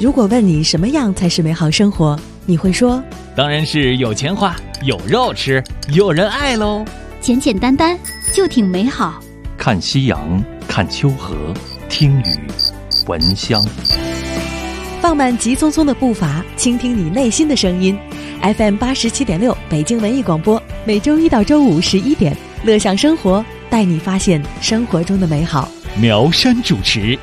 如果问你什么样才是美好生活，你会说当然是有钱花，有肉吃，有人爱喽。 简简单单就挺美好。 看夕阳，看秋河，听雨，闻香。 放慢急匆匆的步伐，倾听你内心的声音。FM 87.6北京文艺广播，每周一到周五11点，乐享生活，带你发现生活中的美好。 苗山主持。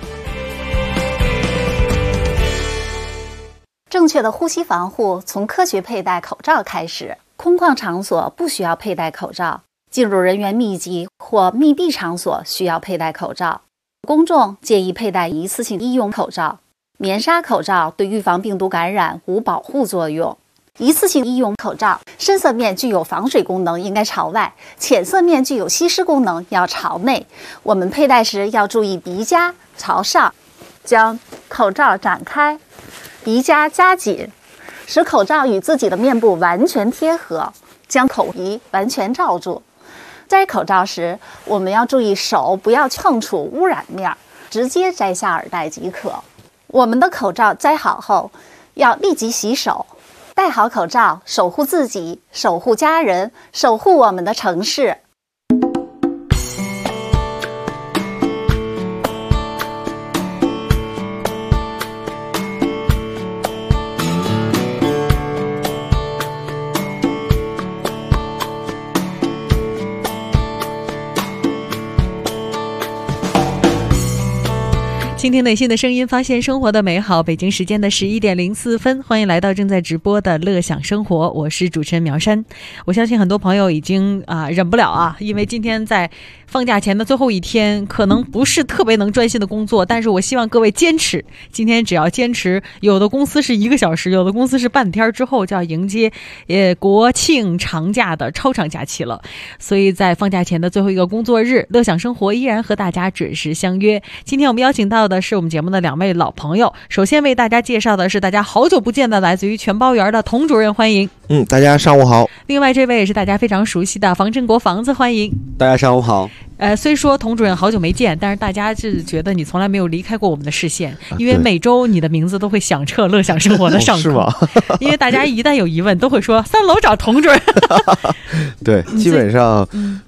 正确的呼吸防护从科学佩戴口罩开始。空旷场所不需要佩戴口罩，进入人员密集或密闭场所需要佩戴口罩。公众建议佩戴一次性医用口罩。棉纱口罩对预防病毒感染无保护作用。一次性医用口罩深色面具有防水功能，应该朝外；浅色面具有吸湿功能，要朝内。我们佩戴时要注意鼻夹朝上，将口罩展开，鼻夹夹紧，使口罩与自己的面部完全贴合，将口鼻完全罩住。摘口罩时，我们要注意手不要碰触污染面，直接摘下耳带即可。我们的口罩摘好后，要立即洗手。戴好口罩，守护自己，守护家人，守护我们的城市。 倾听内心的声音，发现生活的美好。北京时间的11点04分，欢迎来到正在直播的乐享生活，我是主持人苗山。我相信很多朋友已经忍不了因为今天在放假前的最后一天，可能不是特别能专心的工作，但是我希望各位坚持。今天只要坚持，有的公司是1个小时，有的公司是半天之后就要迎接国庆长假的超长假期了。所以在放假前的最后一个工作日，乐享生活依然和大家准时相约。今天我们邀请到的是我们节目的2位老朋友，首先为大家介绍的是大家好久不见的来自于全包园的童主任，欢迎。 大家上午好。 另外这位也是大家非常熟悉的房振国房子，欢迎。 大家上午好。 虽说童主任好久没见，但是大家是觉得你从来没有离开过我们的视线，因为每周你的名字都会响彻乐享生活的上空。是吗？因为大家一旦有疑问都会说3楼找童主任。 对，基本上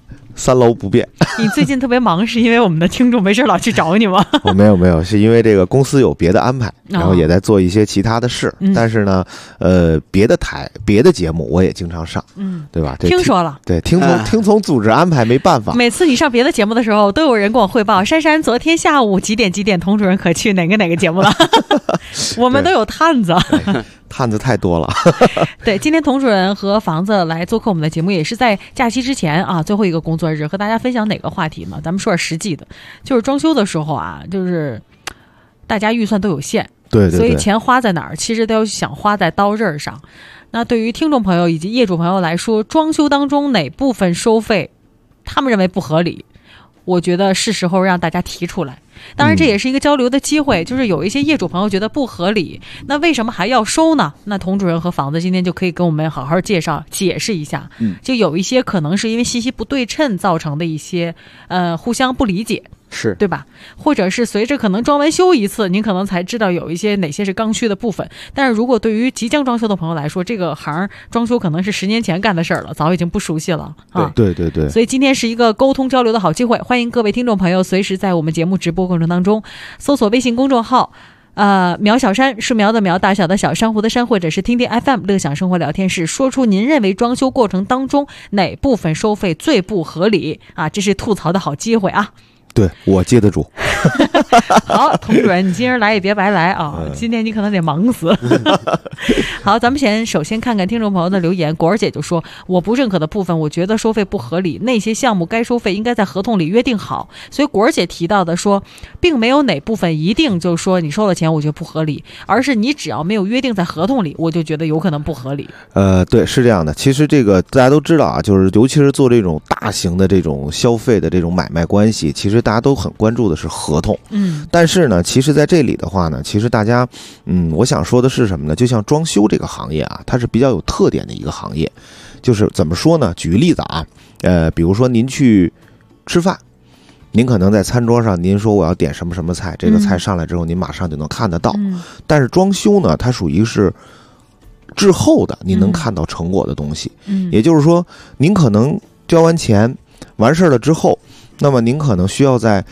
3楼不变。 你最近特别忙，是因为我们的听众没事老去找你吗？ 没有，是因为这个公司有别的安排，然后也在做一些其他的事。但是呢，别的台、别的节目我也经常上，对吧？ 听说了， 对，听从组织安排，没办法。 每次你上别的节目的时候，都有人跟我汇报，珊珊昨天下午几点，童主任可去哪个节目了？我们都有探子。 探子太多了。 对，今天童主任和房子来做客我们的节目，也是在假期之前最后一个工作日，和大家分享哪个话题呢？咱们说点实际的，就是装修的时候就是大家预算都有限，对，所以钱花在哪儿，其实都想花在刀刃上。那对于听众朋友以及业主朋友来说，装修当中哪部分收费他们认为不合理，我觉得是时候让大家提出来。当然这也是一个交流的机会，就是有一些业主朋友觉得不合理，那为什么还要收呢？那童主任和房子今天就可以跟我们好好介绍解释一下。就有一些可能是因为信息不对称造成的一些互相不理解，是对吧？或者是随着可能装完修一次，您可能才知道有一些哪些是刚需的部分。但是如果对于即将装修的朋友来说，这个行装修可能是10年前干的事儿了，早已经不熟悉了。 对。 所以今天是一个沟通交流的好机会，欢迎各位听众朋友随时在我们节目直播过程当中搜索微信公众号苗小山，树苗的苗，大小的小，珊瑚的珊，或者是听听 FM 乐享生活聊天室，说出您认为装修过程当中哪部分收费最不合理这是吐槽的好机会对，我接得住。 好，童主任，你今儿来也别白来今天你可能得忙死。好，咱们首先看看听众朋友的留言。果儿姐就说，我不认可的部分，我觉得收费不合理，那些项目该收费应该在合同里约定好。所以果儿姐提到的说，并没有哪部分一定就说你收了钱我觉得不合理，而是你只要没有约定在合同里，我就觉得有可能不合理。 对，是这样的。其实这个大家都知道就是尤其是做这种大型的这种消费的这种买卖关系，其实大家都很关注的是合同。但是呢，其实在这里的话呢，其实大家我想说的是什么呢？就像装修这个行业它是比较有特点的一个行业。就是怎么说呢？举个例子比如说您去吃饭， 您可能在餐桌上，您说我要点什么什么菜，这个菜上来之后，您马上就能看得到。但是装修呢，它属于是滞后的，您能看到成果的东西。也就是说，您可能交完钱完事儿了之后，那么您可能需要在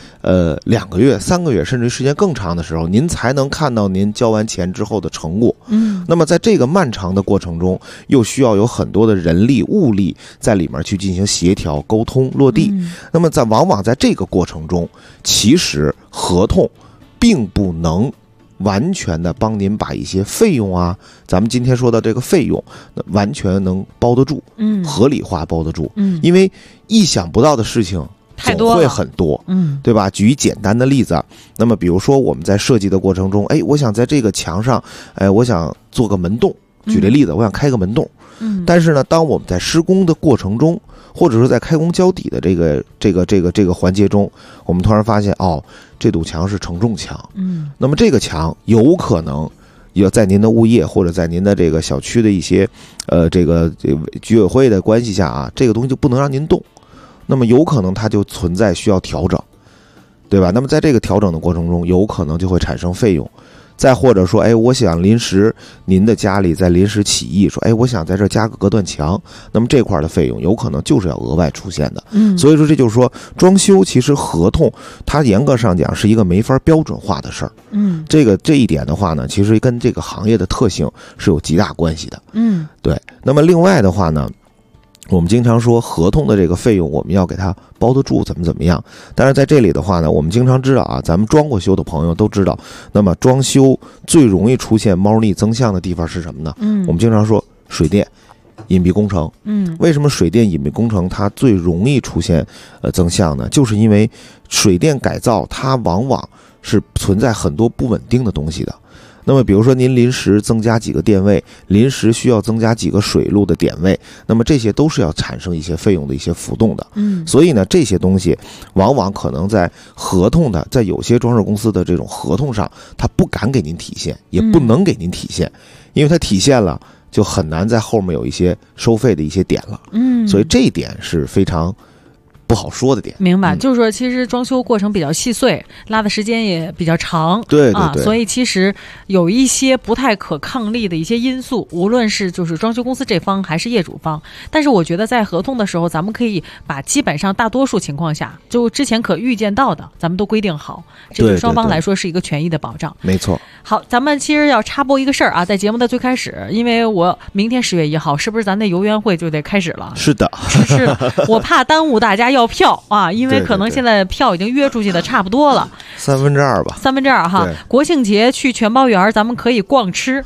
2个月、3个月，甚至时间更长的时候，您才能看到您交完钱之后的成果。那么在这个漫长的过程中，又需要有很多的人力物力在里面去进行协调、沟通、落地。那么往往在这个过程中，其实合同并不能完全的帮您把一些费用啊，咱们今天说的这个费用，完全能包得住，合理化包得住，因为意想不到的事情总会很多，对吧？举一简单的例子，那么比如说我们在设计的过程中，我想在这个墙上，我想做个门洞，举这例子，我想开个门洞，但是呢，当我们在施工的过程中，或者说在开工交底的这个环节中，我们突然发现，这堵墙是承重墙，那么这个墙有可能要在您的物业或者在您的这个小区的一些这个居委会的关系下啊，这个东西就不能让您动。那么有可能它就存在需要调整，对吧？那么在这个调整的过程中，有可能就会产生费用。再或者说，我想临时您的家里在临时起意说，我想在这加个隔断墙，那么这块的费用有可能就是要额外出现的。所以说这就是说，装修其实合同它严格上讲是一个没法标准化的事儿。这一点的话呢，其实跟这个行业的特性是有极大关系的。对。那么另外的话呢，我们经常说合同的这个费用我们要给它包得住，怎么样。但是在这里的话呢，我们经常知道啊，咱们装过修的朋友都知道，那么装修最容易出现猫腻增项的地方是什么呢？我们经常说水电隐蔽工程。为什么水电隐蔽工程它最容易出现增项呢？就是因为水电改造它往往是存在很多不稳定的东西的。那么比如说您临时增加几个电位，临时需要增加几个水路的点位，那么这些都是要产生一些费用的一些浮动的。所以呢，这些东西往往可能在合同的，在有些装饰公司的这种合同上，它不敢给您体现，也不能给您体现，因为它体现了就很难在后面有一些收费的一些点了。所以这一点是非常不好说的点。 明白，就是说其实装修过程比较细碎，拉的时间也比较长， 对， 所以其实有一些不太可抗力的一些因素，无论是就是装修公司这方还是业主方。但是我觉得在合同的时候，咱们可以把基本上大多数情况下就之前可预见到的咱们都规定好，这对双方来说是一个权益的保障。 没错。 好，咱们其实要插播一个事儿啊，在节目的最开始，因为我明天10月1号是不是咱那游园会就得开始了？ 是的， 是的，我怕耽误大家要票啊，因为可能现在票已经约出去的差不多了 ，2/3吧 ，2/3哈。国庆节去全包园，咱们可以逛吃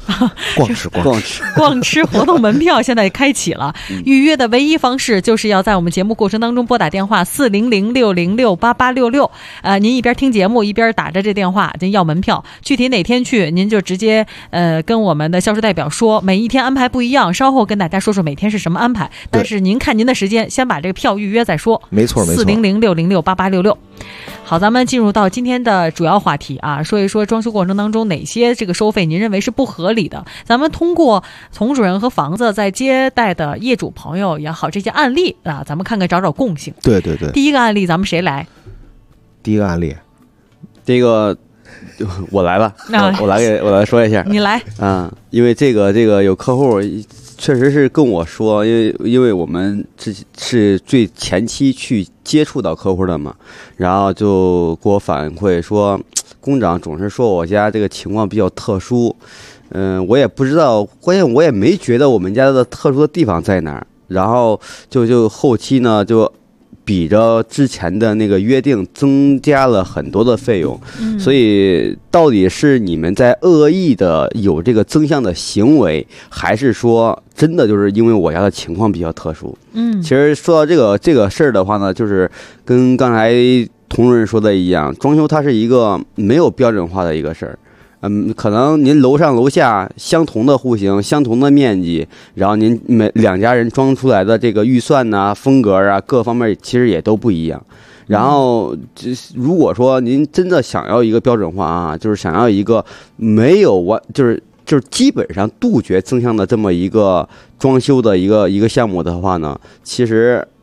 活动门票现在开启了，预约的唯一方式就是要在我们节目过程当中拨打电话400-606-8866，您一边听节目一边打着这电话，您要门票，具体哪天去您就直接跟我们的销售代表说，每一天安排不一样，稍后跟大家说说每天是什么安排，但是您看您的时间，先把这个票预约再说。 没错 400-606-8866。好，咱们进入到今天的主要话题啊，说一说装修过程当中哪些这个收费您认为是不合理的。咱们通过从主任和房子在接待的业主朋友也好，这些案例啊，咱们看看找共性。 对。 第一个案例咱们谁来？ 第一个案例， 这个我来吧，我来说一下。 你来因为这个有客户确实是跟我说，因为我们是最前期去接触到客户的嘛，然后就给我反馈说，工长总是说我家这个情况比较特殊，我也不知道，关键我也没觉得我们家的特殊的地方在哪儿，然后就后期呢就比着之前的那个约定增加了很多的费用，所以到底是你们在恶意的有这个增项的行为，还是说真的就是因为我家的情况比较特殊？其实说到这个事儿的话呢，就是跟刚才同仁说的一样，装修它是一个没有标准化的一个事儿。可能您楼上楼下相同的户型、相同的面积，然后您两家人装出来的这个预算呐、风格啊，各方面其实也都不一样。然后，如果说您真的想要一个标准化啊，就是想要一个没有就是基本上杜绝增项的这么一个装修的一个项目的话呢，其实，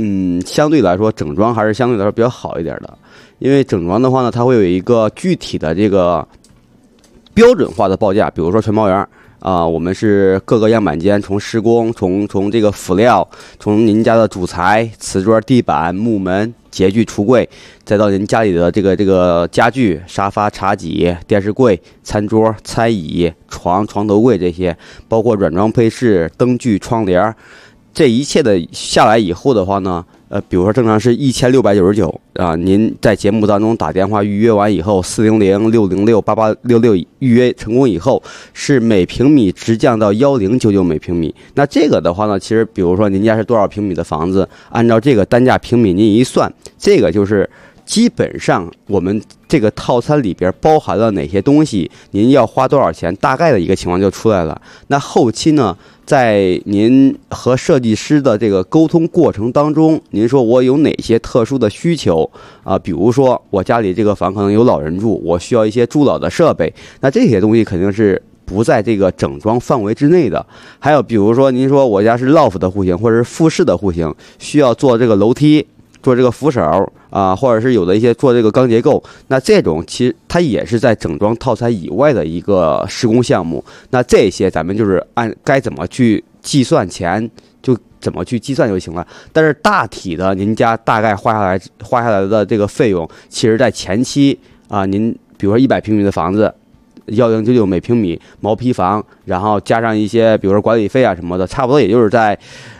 相对来说整装还是相对来说比较好一点的，因为整装的话呢，它会有一个具体的这个标准化的报价，比如说全包圆我们是各个样板间从施工，从这个辅料，从您家的主材、瓷砖、地板、木门、洁具、橱柜，再到您家里的这个家具、沙发、茶几、电视柜、餐桌、餐椅、床头柜这些，包括软装配饰、灯具、窗帘，这一切的下来以后的话呢，比如说正常是1699您在节目当中打电话预约完以后，400-606-8866预约成功以后，是每平米直降到1099每平米。那这个的话呢，其实比如说您家是多少平米的房子，按照这个单价平米您一算，这个就是基本上我们这个套餐里边包含了哪些东西，您要花多少钱，大概的一个情况就出来了。那后期呢，在您和设计师的这个沟通过程当中，您说我有哪些特殊的需求比如说我家里这个房可能有老人住，我需要一些助老的设备，那这些东西肯定是不在这个整装范围之内的。还有比如说您说我家是 loft 的户型或者是复式的户型，需要做这个楼梯，做这个扶手或者是有的一些做这个钢结构，那这种其实它也是在整装套餐以外的一个施工项目。那这些咱们就是按该怎么去计算钱就怎么去计算就行了。但是大体的您家大概花下来的这个费用，其实在前期您比如说100平米的房子，1099每平米毛坯房，然后加上一些比如说管理费什么的，差不多也就是在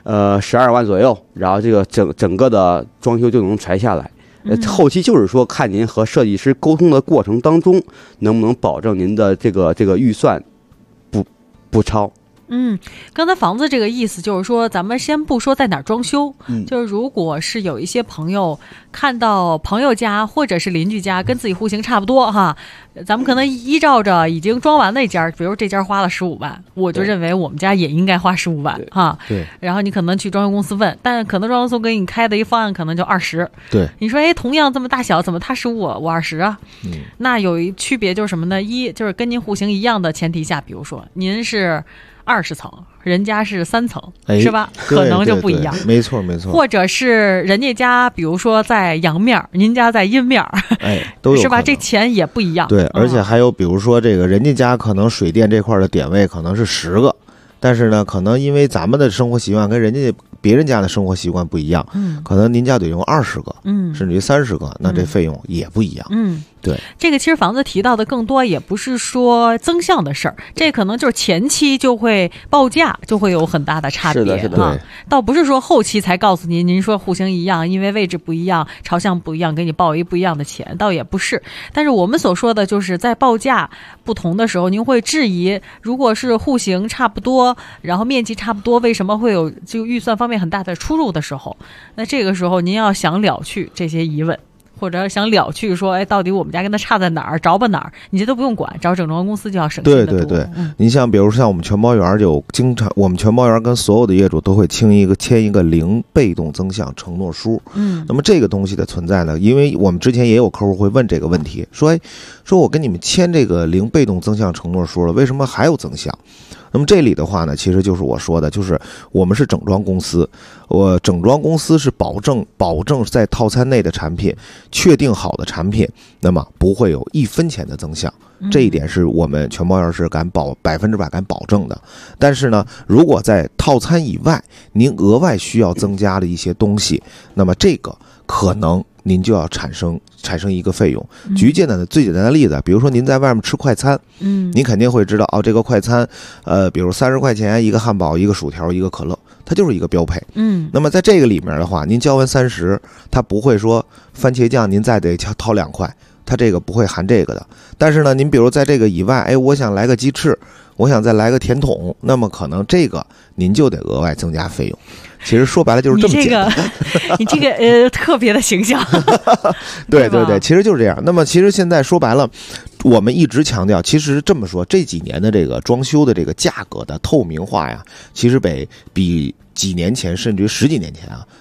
12万左右，然后这个整个的装修就能裁下来。后期就是说看您和设计师沟通的过程当中，能不能保证您的这个预算不超。 刚才房子这个意思就是说，咱们先不说在哪儿装修，就是如果是有一些朋友看到朋友家或者是邻居家跟自己户型差不多哈，咱们可能依照着已经装完那家，比如这家花了15万，我就认为我们家也应该花15万哈。 对。 然后你可能去装修公司问，但可能装修公司给你开的一方案可能就20。 对。 你说同样这么大小，怎么他15我20啊？那有一区别就是什么呢？一就是跟您户型一样的前提下，比如说您是20层，人家是3层，是吧？可能就不一样。 没错没错。 或者是人家家比如说在阳面，您家在阴面， 都有， 是吧？这钱也不一样。 对，而且还有比如说这个人家家可能水电这块的点位可能是10个，但是呢可能因为咱们的生活习惯跟别人家的生活习惯不一样，可能您家得用20个，甚至于30个，那这费用也不一样。对， 这个其实房子提到的更多也不是说增项的事儿，这可能就是前期就会报价就会有很大的差别。 是的， 倒不是说后期才告诉您说户型一样，因为位置不一样，朝向不一样，给你报一不一样的钱，倒也不是。但是我们所说的就是在报价不同的时候，您会质疑，如果是户型差不多，然后面积差不多，为什么会有就预算方面很大的出入的时候，那这个时候您要想了去这些疑问。或者想了去说，到底我们家跟他差在哪儿，着吧哪儿，你这都不用管，找整装公司就要省心的多。 对，你像比如像我们全包园就经常，我们全包园跟所有的业主都会签一个零被动增项承诺书。那么这个东西的存在呢，因为我们之前也有客户会问这个问题，说我跟你们签这个零被动增项承诺书了，为什么还有增项？那么这里的话呢，其实就是我说的，就是我们是整装公司，整装公司是保证在套餐内的产品，确定好的产品，那么不会有1分钱的增项，这一点是我们全包园是100%敢保证的。但是呢，如果在套餐以外，您额外需要增加的一些东西，那么这个可能您就要产生一个费用。最简单的例子，比如说您在外面吃快餐，您肯定会知道这个快餐，比如30块钱一个汉堡，一个薯条，一个可乐，它就是一个标配。那么在这个里面的话，您交完30，它不会说番茄酱您再得掏2块，它这个不会含这个的。但是呢，您比如在这个以外，我想来个鸡翅，我想再来个甜筒，那么可能这个您就得额外增加费用。其实说白了就是这么简单。 你这个特别的形象。 对，其实就是这样。那么其实现在说白了，我们一直强调，其实这么说，这几年的这个装修的这个价格的透明化呀，其实比几年前甚至于10几年前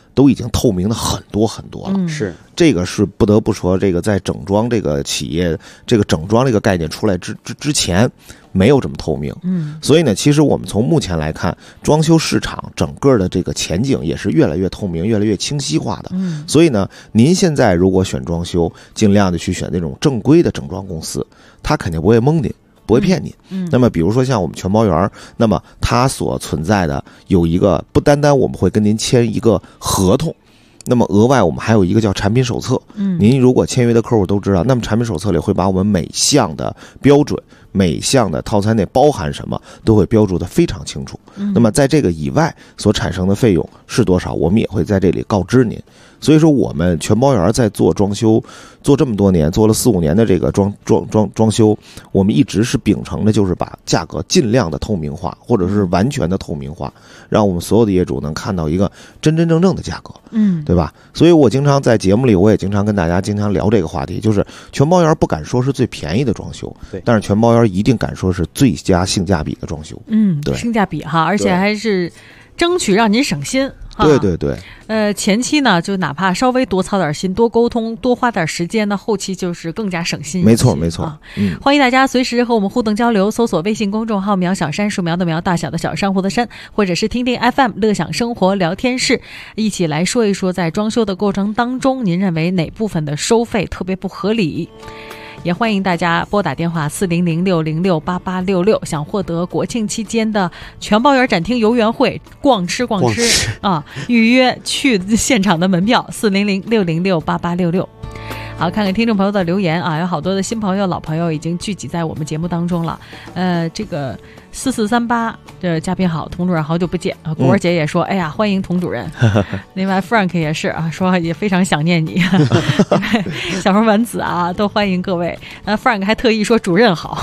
都已经透明的很多很多了。 是这个是不得不说，这个在整装这个企业这个整装这个概念出来之前没有这么透明。所以呢，其实我们从目前来看，装修市场整个的这个前景也是越来越透明、越来越清晰化的。所以呢，您现在如果选装修，尽量的去选那种正规的整装公司，他肯定不会蒙您。不会骗你。那么比如说像我们全包园，那么它所存在的有一个，不单单我们会跟您签一个合同，那么额外我们还有一个叫产品手册。您如果签约的客户都知道，那么产品手册里会把我们每项的标准、每项的套餐内包含什么都会标注的非常清楚。那么在这个以外所产生的费用是多少，我们也会在这里告知您。所以说我们全包园在做装修做这么多年，做了4-5年的这个装修，我们一直是秉承的就是把价格尽量的透明化，或者是完全的透明化，让我们所有的业主能看到一个真真正正的价格，对吧？所以我经常在节目里，我也经常跟大家经常聊这个话题，就是全包园不敢说是最便宜的装修，但是全包园一定敢说是最佳性价比的装修。对， 性价比哈，而且还是争取让您省心。 对对对， 前期呢，就哪怕稍微多操点心，多沟通，多花点时间呢，后期就是更加省心。 没错没错。 欢迎大家随时和我们互动交流，搜索微信公众号“苗小山”，树苗的苗，大小的小，珊瑚的珊，或者是听听 FM 乐享生活聊天室，一起来说一说在装修的过程当中，您认为哪部分的收费特别不合理？也欢迎大家拨打电话400-606-8866，想获得国庆期间的全包园展厅游园会逛吃啊，预约去现场的门票400-606-8866。好，看看听众朋友的留言啊，有好多的新朋友、老朋友已经聚集在我们节目当中了。这个4438这嘉宾好，童主任好久不见。果儿姐也说，哎呀，欢迎童主任。另外 Frank 也是啊，说也非常想念你。小凤丸子啊，都欢迎各位。Frank 还特意说主任好。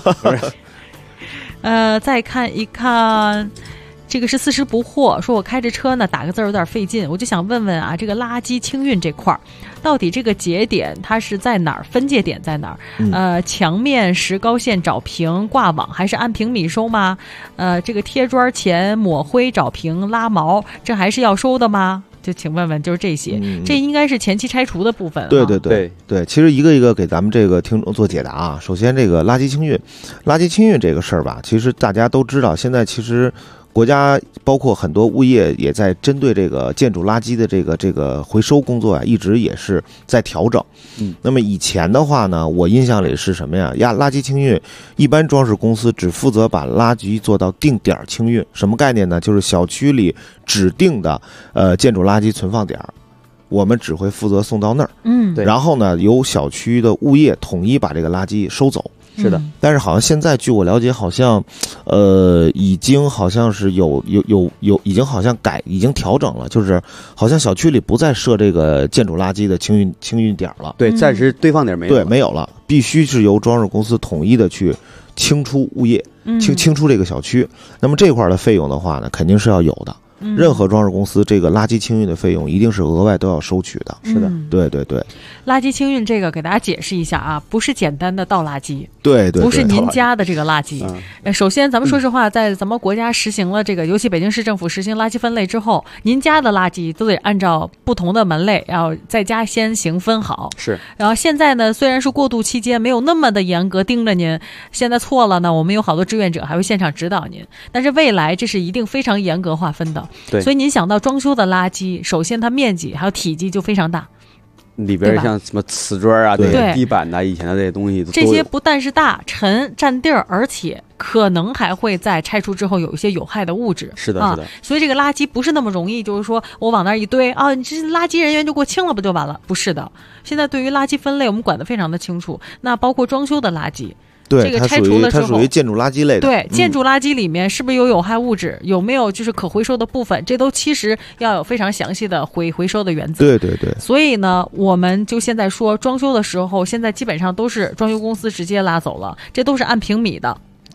再看一看。这个是四十不惑，说我开着车呢，打个字有点费劲，我就想问问啊，这个垃圾清运这块儿，到底这个节点它是在哪儿？分界点在哪儿？墙面石膏线找平挂网，还是按平米收吗？这个贴砖前抹灰找平拉毛，这还是要收的吗？就请问问，就是这些，这应该是前期拆除的部分。 对对对对，其实一个一个给咱们这个听众做解答啊。首先，这个垃圾清运这个事儿吧，其实大家都知道，现在其实国家包括很多物业也在针对这个建筑垃圾的这个回收工作啊，一直也是在调整。那么以前的话呢，我印象里是什么呀？垃圾清运，一般装饰公司只负责把垃圾做到定点清运。什么概念呢？就是小区里指定的建筑垃圾存放点，我们只会负责送到那儿。 对。 然后呢，由小区的物业统一把这个垃圾收走。 是的， 但是好像现在据我了解，好像，已经好像是已经好像已经调整了，就是好像小区里不再设这个建筑垃圾的清运点了。 对，暂时堆放点没有。 对，没有了，必须是由装饰公司统一的去清出物业，清出这个小区。那么这块的费用的话呢，肯定是要有的。任何装饰公司这个垃圾清运的费用一定是额外都要收取的。 是的， 对对对。 垃圾清运这个给大家解释一下啊，不是简单的倒垃圾， 对对， 不是您家的这个垃圾。首先咱们说实话，在咱们国家实行了这个，尤其北京市政府实行垃圾分类之后，您家的垃圾都得按照不同的门类，要在家先行分好。 是。 然后现在呢，虽然是过渡期间，没有那么的严格盯着您，现在错了呢，我们有好多志愿者还会现场指导您。但是未来这是一定非常严格划分的。 对。 所以您想到装修的垃圾，首先它面积还有体积就非常大。 里边像什么瓷砖啊、 对地板呐、以前的这些东西， 这些不但是大、沉、占地儿，而且可能还会在拆除之后有一些有害的物质。 是的，是的。 所以这个垃圾不是那么容易，就是说我往那儿一堆啊，你这垃圾人员就给我清了不就完了？不是的，现在对于垃圾分类我们管得非常的清楚。那包括装修的垃圾。 对， 这个拆除的时候， 它属于建筑垃圾类的。 对，建筑垃圾里面是不是有害物质？有没有就是可回收的部分？这都其实要有非常详细的回收的原则。 对对对。 所以呢，我们就现在说装修的时候，现在基本上都是装修公司直接拉走了，这都是按平米的。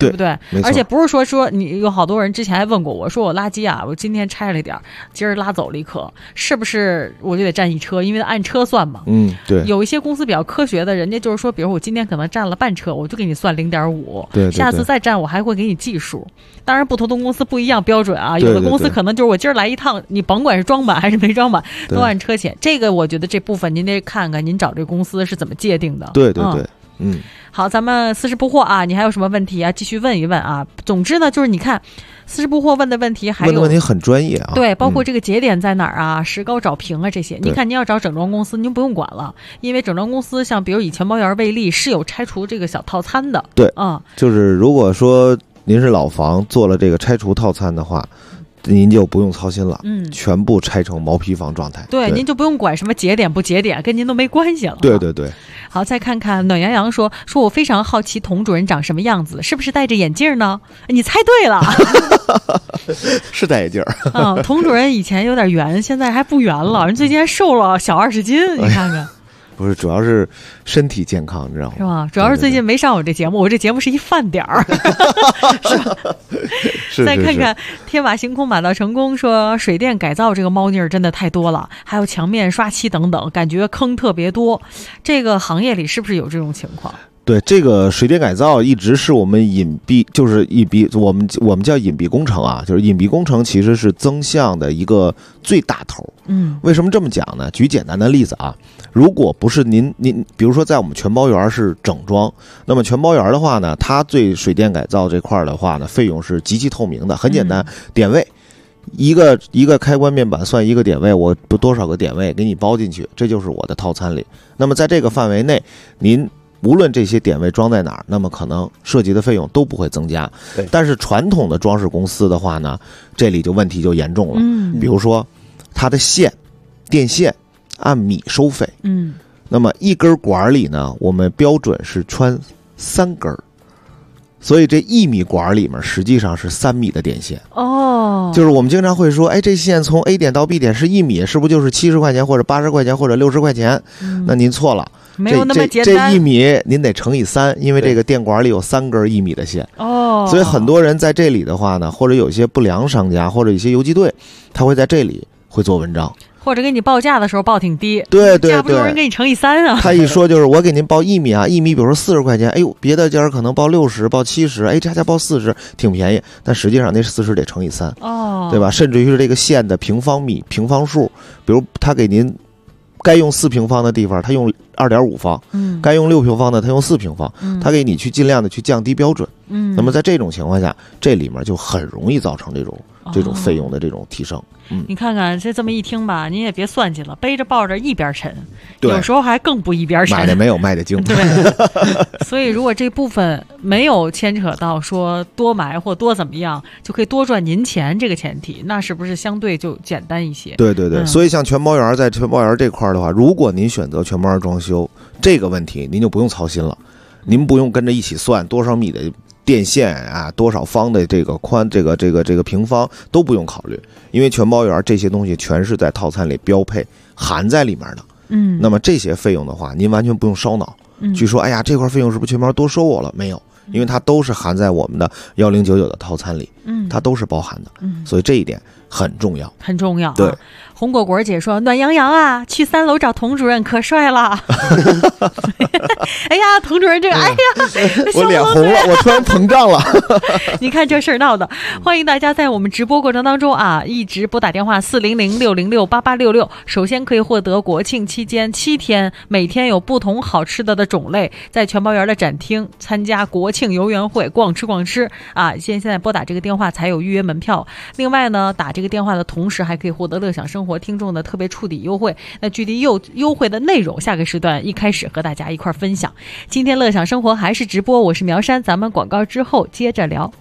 对不对？ 没错。 而且不是说你有好多人之前还问过我说我垃圾啊，我今天拆了一点，今儿拉走了一颗，是不是我就得占一车？因为按车算嘛。 对。 有一些公司比较科学的，人家就是说，比如我今天可能占了半车，我就给你算0.5， 对， 下次再占我还会给你计数。当然不同的公司不一样标准啊，有的公司可能就是我今儿来一趟，你甭管是装满还是没装满，都按车钱。这个我觉得这部分您得看看您找这个公司是怎么界定的。 对。 好，咱们思时不惑啊，你还有什么问题啊？继续问一问啊。总之呢，就是你看思时不惑问的问题，还有问的问题很专业啊。 对，包括这个节点在哪儿啊，石膏找平啊这些。你看您要找整装公司，您就不用管了，因为整装公司像比如以全包园为例，是有拆除这个小套餐的。 对，就是如果说您是老房做了这个拆除套餐的话，您就不用操心了，全部拆成毛坯房状态。 对，您就不用管什么节点不节点，跟您都没关系了。 对。 好，再看看暖洋洋说我非常好奇童主任长什么样子，是不是戴着眼镜呢？你猜对了， 是戴眼镜。 童主任以前有点圆，现在还不圆了，人最近还瘦了小20斤，你看看。 不是，主要是身体健康，你知道吗？ 是吧？主要是最近没上我这节目，我这节目是一饭点儿，是吧？再看看天马行空马到成功说，水电改造这个猫腻儿真的太多了，还有墙面刷漆等等，感觉坑特别多。这个行业里是不是有这种情况？ 对，这个水电改造一直是我们隐蔽，就是隐蔽，我们叫隐蔽工程啊，就是隐蔽工程其实是增项的一个最大头。为什么这么讲呢？举简单的例子啊，如果不是您比如说在我们全包园是整装，那么全包园的话呢，它对水电改造这块的话呢，费用是极其透明的，很简单，点位。一个开关面板算一个点位，我多少个点位给你包进去，这就是我的套餐里。那么在这个范围内，您无论这些点位装在哪儿，那么可能涉及的费用都不会增加。但是传统的装饰公司的话呢，这里就问题就严重了。比如说它的电线按米收费。那么一根管里呢，我们标准是穿3根，所以这1米管里面实际上是3米的电线。就是我们经常会说，哎，这线从 A 点到 B 点是1米，是不是就是70块钱或者80块钱或者60块钱？那您错了。 没有那么简单， 这1米您得乘以3，因为这个电管里有3根1米的线。所以很多人在这里的话呢，或者有一些不良商家或者一些游击队，他会在这里会做文章， 或者给你报价的时候报挺低。 对， 价不有人给你乘以3啊。 他一说就是我给您报1米啊，1米比如说40块钱，哎呦，别的家可能报60、报70，哎，这家报40，挺便宜，但实际上那40得乘以3，对吧？甚至于是这个线的平方米、平方数，比如他给您该用4平方的地方，他用2.5方，该用6平方的，他用4平方，他给你去尽量的去降低标准。那么在这种情况下，这里面就很容易造成这种费用的这种提升。 你看看这么一听吧，您也别算计了，背着抱着一边沉，有时候还更不一边沉。 买的没有卖的精。 对，所以如果这部分没有牵扯到说多买或多怎么样就可以多赚您钱这个前提，那是不是相对就简单一些？ 对。所以像全包园，在全包园这块的话，如果您选择全包园装修，这个问题您就不用操心了，您不用跟着一起算多少米的电线啊，多少方的这个宽，这个平方都不用考虑，因为全包园这些东西全是在套餐里标配含在里面的。那么这些费用的话，您完全不用烧脑，去说哎呀这块费用是不是全包多收我了？没有，因为它都是含在我们的1099的套餐里，它都是包含的，所以这一点很重要， 很重要。 对。 红果果姐说：“暖洋洋啊，去3楼找童主任可帅了。”哎呀，童主任这个，哎呀， 我脸红了，我突然膨胀了。 你看这事儿闹的，欢迎大家在我们直播过程当中啊，一直拨打电话400-606-8866。首先可以获得国庆期间7天，每天有不同好吃的种类，在全包园的展厅参加国庆游园会，逛吃啊！现在拨打这个电话才有预约门票。另外呢，打这个电话的同时还可以获得乐享生活听众的特别触底优惠。那具体优惠的内容，下个时段一开始和大家一块分享。今天乐享生活还是直播，我是苗山，咱们广告之后接着聊。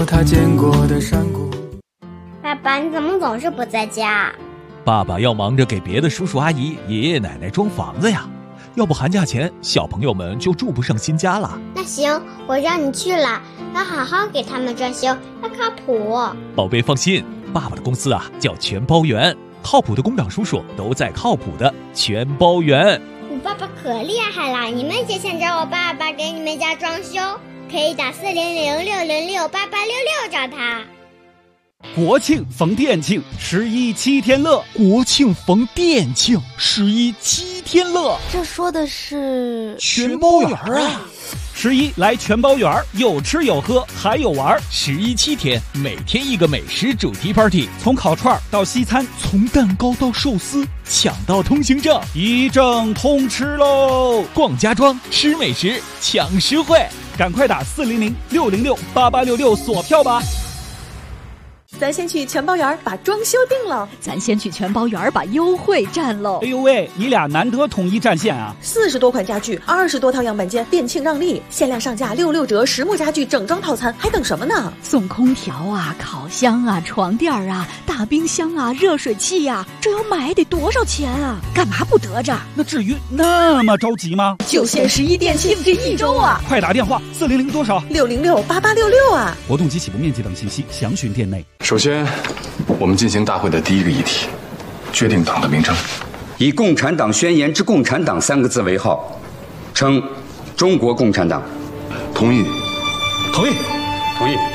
过他见过的山谷。 爸爸，你怎么总是不在家？ 爸爸要忙着给别的叔叔阿姨、爷爷奶奶装房子呀，要不寒假前小朋友们就住不上新家了。 那行，我让你去了，要好好给他们装修，要靠谱。 宝贝放心，爸爸的公司啊叫全包园，靠谱的工长叔叔都在靠谱的全包园。 你爸爸可厉害了，你们也想找我爸爸给你们家装修，可以打400-606-8866找他。 国庆逢店庆，11七天乐。 国庆逢店庆，11七天乐。 这说的是全包园啊 ！11来全包园，有吃有喝还有玩。 11七天，每天一个美食主题 party， 从烤串到西餐， 从蛋糕到寿司，抢到通行证， 一证通吃喽！ 逛家装，吃美食，抢实惠， 赶快打400-606-8866锁票吧！ 咱先去全包园把装修定了， 咱先去全包园把优惠占喽。 哎呦喂，你俩难得统一战线啊 ！40多款家具，20多套样板间，店庆让利，限量上架66折，实木家具整装套餐，还等什么呢？ 送空调啊，烤箱啊，床垫啊，大冰箱啊，热水器啊，这要买得多少钱啊？干嘛不得着？ 那至于那么着急吗？ 就限11店庆这1周啊！ 快打电话400多少 ？606-8866啊！ 活动及起步面积等信息详询店内。 首先，我们进行大会的第一个议题，决定党的名称， 以《共产党宣言》之“共产党”3个字为号，称中国共产党。 同意。 同意。 同意。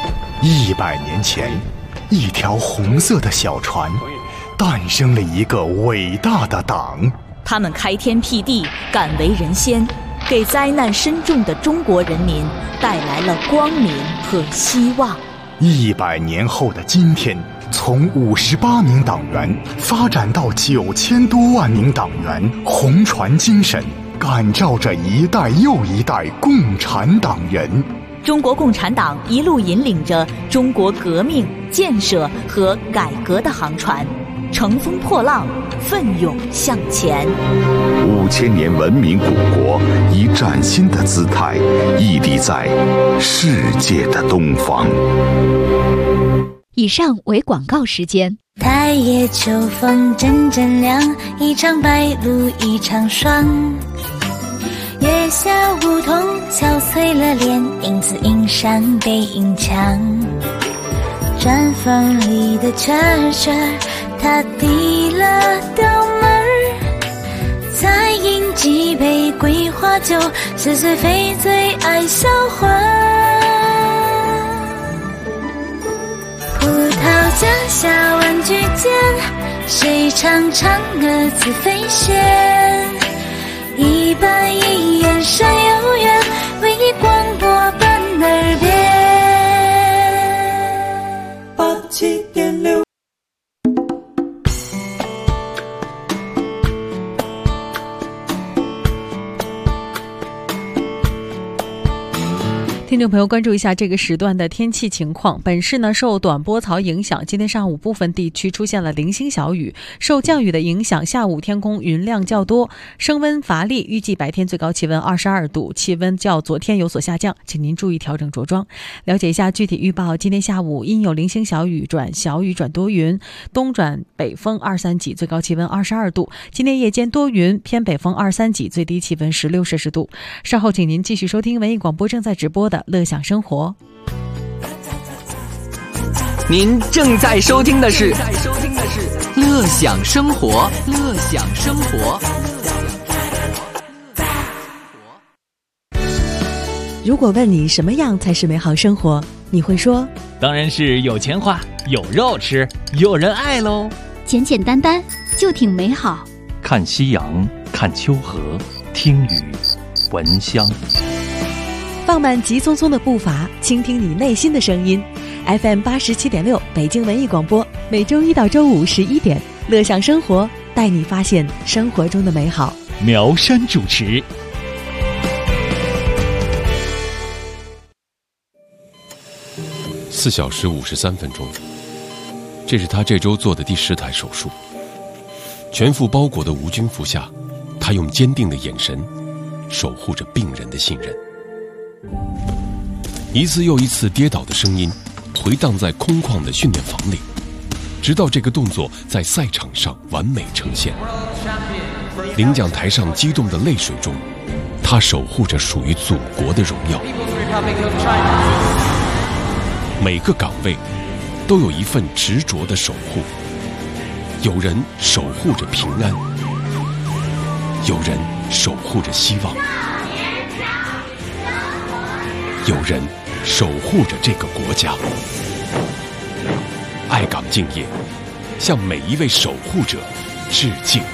100年前，一条红色的小船，诞生了一个伟大的党。 他们开天辟地，敢为人先，给灾难深重的中国人民带来了光明和希望。 100年后的今天，从58名党员发展到9000多万名党员，红船精神感召着一代又一代共产党人。 中国共产党一路引领着中国革命、建设和改革的航船，乘风破浪，奋勇向前。 5000年文明古国以崭新的姿态屹立在世界的东方。 以上为广告时间。 太夜秋风阵阵凉，一场白露一场霜。月下梧桐憔悴了脸，影子映上背影墙。砖房里的圈圈，他递了刀门儿，再饮几杯桂花酒，是谁非最爱销魂？葡萄架下玩具间，谁唱嫦娥自飞仙？一板一眼闪悠远，为你广播伴耳边。87.6。 听众朋友，关注一下这个时段的天气情况。本市呢受短波槽影响，今天上午部分地区出现了零星小雨。受降雨的影响，下午天空云量较多，升温乏力，预计白天最高气温22度，气温较昨天有所下降，请您注意调整着装。了解一下具体预报，今天下午阴有零星小雨转小雨转多云，东转北风2、3级，最高气温22度。今天夜间多云，偏北风2、3级，最低气温16摄氏度。稍后请您继续收听文艺广播正在直播的乐享生活。 您正在收听的是乐享生活，乐享生活。 如果问你什么样才是美好生活，你会说当然是有钱花，有肉吃，有人爱喽。 简简单单就挺美好。 看夕阳，看秋荷，听雨，闻香。 放慢急匆匆的步伐，倾听你内心的声音。FM 87.6北京文艺广播，每周一到周五11点，乐享生活，带你发现生活中的美好。 苗山主持。 4小时53分钟，这是他这周做的第10台手术。全副包裹的无菌服下，他用坚定的眼神守护着病人的信任。 一次又一次跌倒的声音回荡在空旷的训练房里，直到这个动作在赛场上完美呈现。领奖台上激动的泪水中，他守护着属于祖国的荣耀。每个岗位都有一份执着的守护，有人守护着平安，有人守护着希望，有人守护着这个国家。爱岗敬业，向每一位守护者致敬。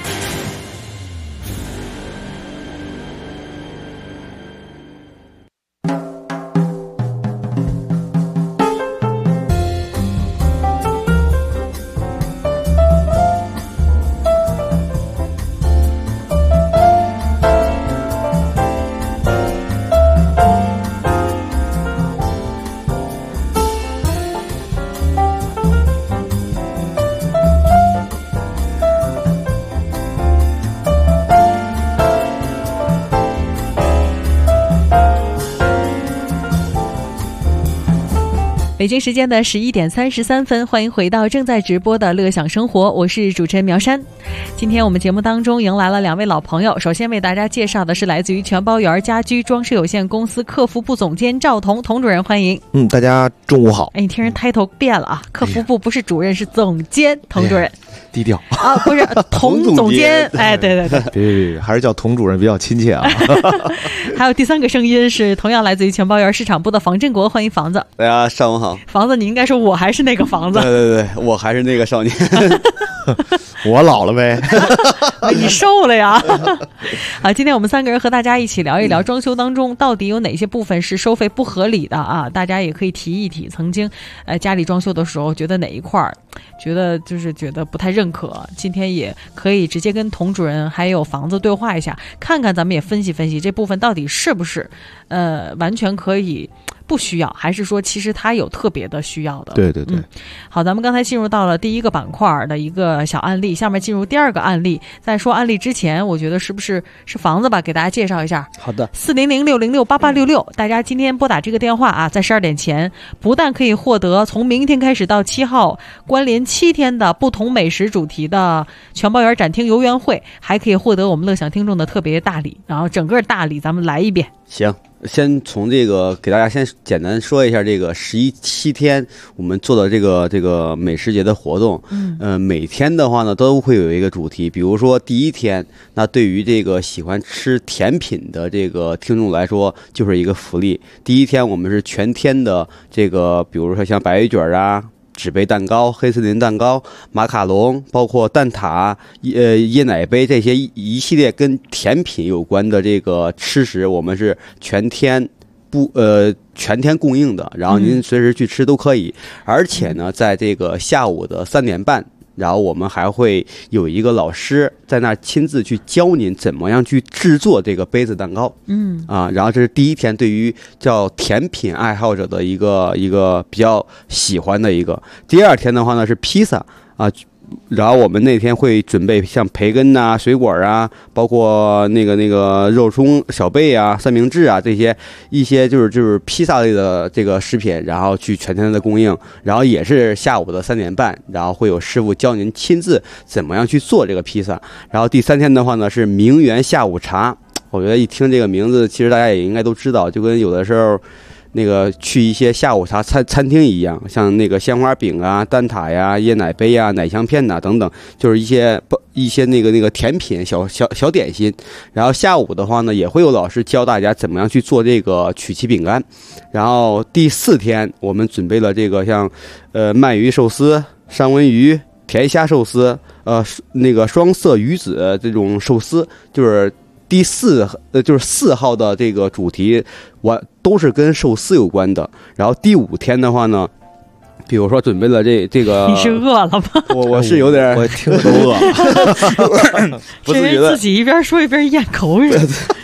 北京时间的11点33分，欢迎回到正在直播的乐享生活，我是主持人苗山。今天我们节目当中迎来了2位老朋友，首先为大家介绍的是来自于全包园家居装饰有限公司客服部总监赵彤，童主任欢迎。 大家中午好。 你听人抬头变了啊，客服部不是主任是总监，童主任。 低调啊，不是童总监，哎，对， 别，还是叫童主任比较亲切啊。 还有第3个声音是同样来自于全包园市场部的房振国，欢迎房子。 大家上午好。 房子，你应该说我还是那个房子。 对，我还是那个少年。 我老了呗。 你瘦了呀。好，今天我们3个人和大家一起聊一聊装修当中到底有哪些部分是收费不合理的啊？大家也可以提一提，曾经家里装修的时候觉得哪一块觉得不太认可，今天也可以直接跟童主任还有房子对话一下，看看咱们也分析分析这部分到底是不是完全可以不需要，还是说其实它有特别的需要的。 对， 好，咱们刚才进入到了第1个板块的一个小案例，下面进入第2个案例。在说案例之前，我觉得是房子吧，给大家介绍一下。 好的 ，400-606-8866，大家今天拨打这个电话啊，在12点前不但可以获得从明天开始到7号关联7天的不同美食主题的全包园展厅游园会，还可以获得我们乐享听众的特别大礼。然后整个大礼咱们来一遍。 行，先从这个给大家先简单说一下这个7天我们做的这个美食节的活动。每天的话呢都会有一个主题，比如说第1天，那对于这个喜欢吃甜品的这个听众来说就是一个福利。第1天我们是全天的这个，比如说像百叶卷啊、纸杯蛋糕、黑森林蛋糕、马卡龙，包括蛋挞、椰奶杯，这些一系列跟甜品有关的这个吃食，我们是全天供应的，然后您随时去吃都可以。而且呢，在这个下午的3点半，然后我们还会有一个老师在那儿亲自去教您怎么样去制作这个杯子蛋糕。然后这是第1天对于叫甜品爱好者的一个比较喜欢的一个。第2天的话呢是披萨啊。然后我们那天会准备像培根啊、水果啊，包括那个肉松小贝啊、三明治啊，这些一些就是披萨类的这个食品，然后去全天的供应。然后也是下午的3点半，然后会有师傅教您亲自怎么样去做这个披萨。然后第3天的话呢是名媛下午茶，我觉得一听这个名字，其实大家也应该都知道，就跟有的时候那个去一些下午茶餐厅一样，像那个鲜花饼啊、蛋挞呀、椰奶杯啊、奶香片呐等等，就是一些那个甜品小点心。然后下午的话呢，也会有老师教大家怎么样去做这个曲奇饼干。然后第4天我们准备了这个像鳗鱼寿司、三文鱼、甜虾寿司、那个双色鱼子这种寿司，就是就是4号的这个主题，都是跟寿司有关的。然后第5天的话呢，比如说准备了这个， 你是饿了吗？ 我是有点， 我听都饿了， 不是觉得自己一边说一边咽口水。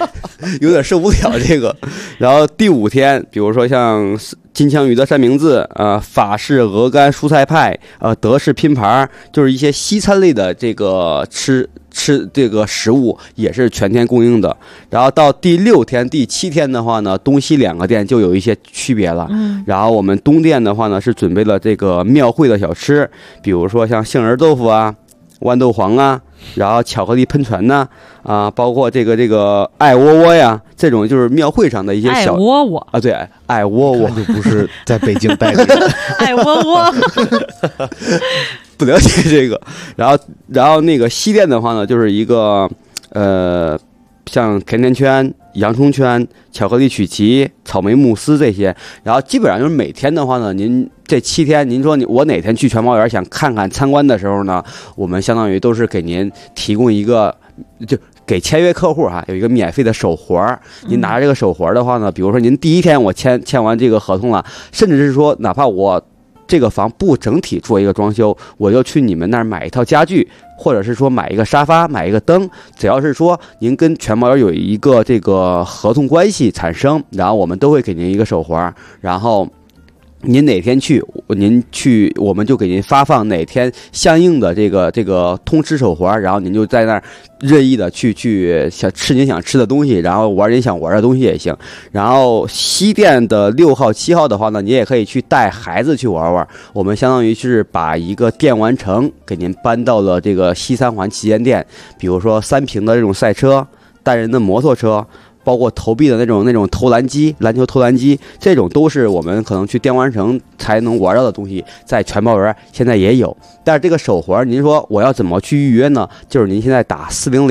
有点受不了这个。然后第5天，比如说像金枪鱼的三明治，法式鹅肝蔬菜派，德式拼盘，就是一些西餐类的这个吃这个食物也是全天供应的。然后到第6天、第7天的话呢，东西2个店就有一些区别了。然后我们东店的话呢是准备了这个庙会的小吃，比如说像杏仁豆腐啊、豌豆黄啊，然后巧克力喷泉呐，包括这个爱窝窝呀，这种就是庙会上的一些小爱窝窝啊，对，爱窝窝就不是在北京待的爱窝窝。 不了解这个。然后那个西店的话呢，就是一个像甜甜圈、洋葱圈、巧克力曲奇、草莓慕斯这些。然后基本上就是每天的话呢，您这7天，您说我哪天去全猫园想看看参观的时候呢，我们相当于都是给您提供一个就。给签约客户有一个免费的手活，您拿着这个手活的话呢，比如说您第1天我签完这个合同了，甚至是说哪怕我这个房不整体做一个装修，我就去你们那儿买一套家具，或者是说买一个沙发、买一个灯，只要是说您跟全猫园有一个这个合同关系产生，然后我们都会给您一个手活，然后您哪天去，我们就给您发放哪天相应的这个通知手环，然后您就在那儿任意的去想吃您想吃的东西，然后玩您想玩的东西也行。然后西店的6号、7号的话呢，你也可以去带孩子去玩玩。我们相当于是把一个电玩城给您搬到了这个西3环旗舰店，比如说3屏的这种赛车、单人的摩托车。包括投币的那种投篮机、篮球投篮机，这种都是我们可能去电玩城才能玩到的东西，在全猫园现在也有。但是这个手环，您说我要怎么去预约呢？就是您现在打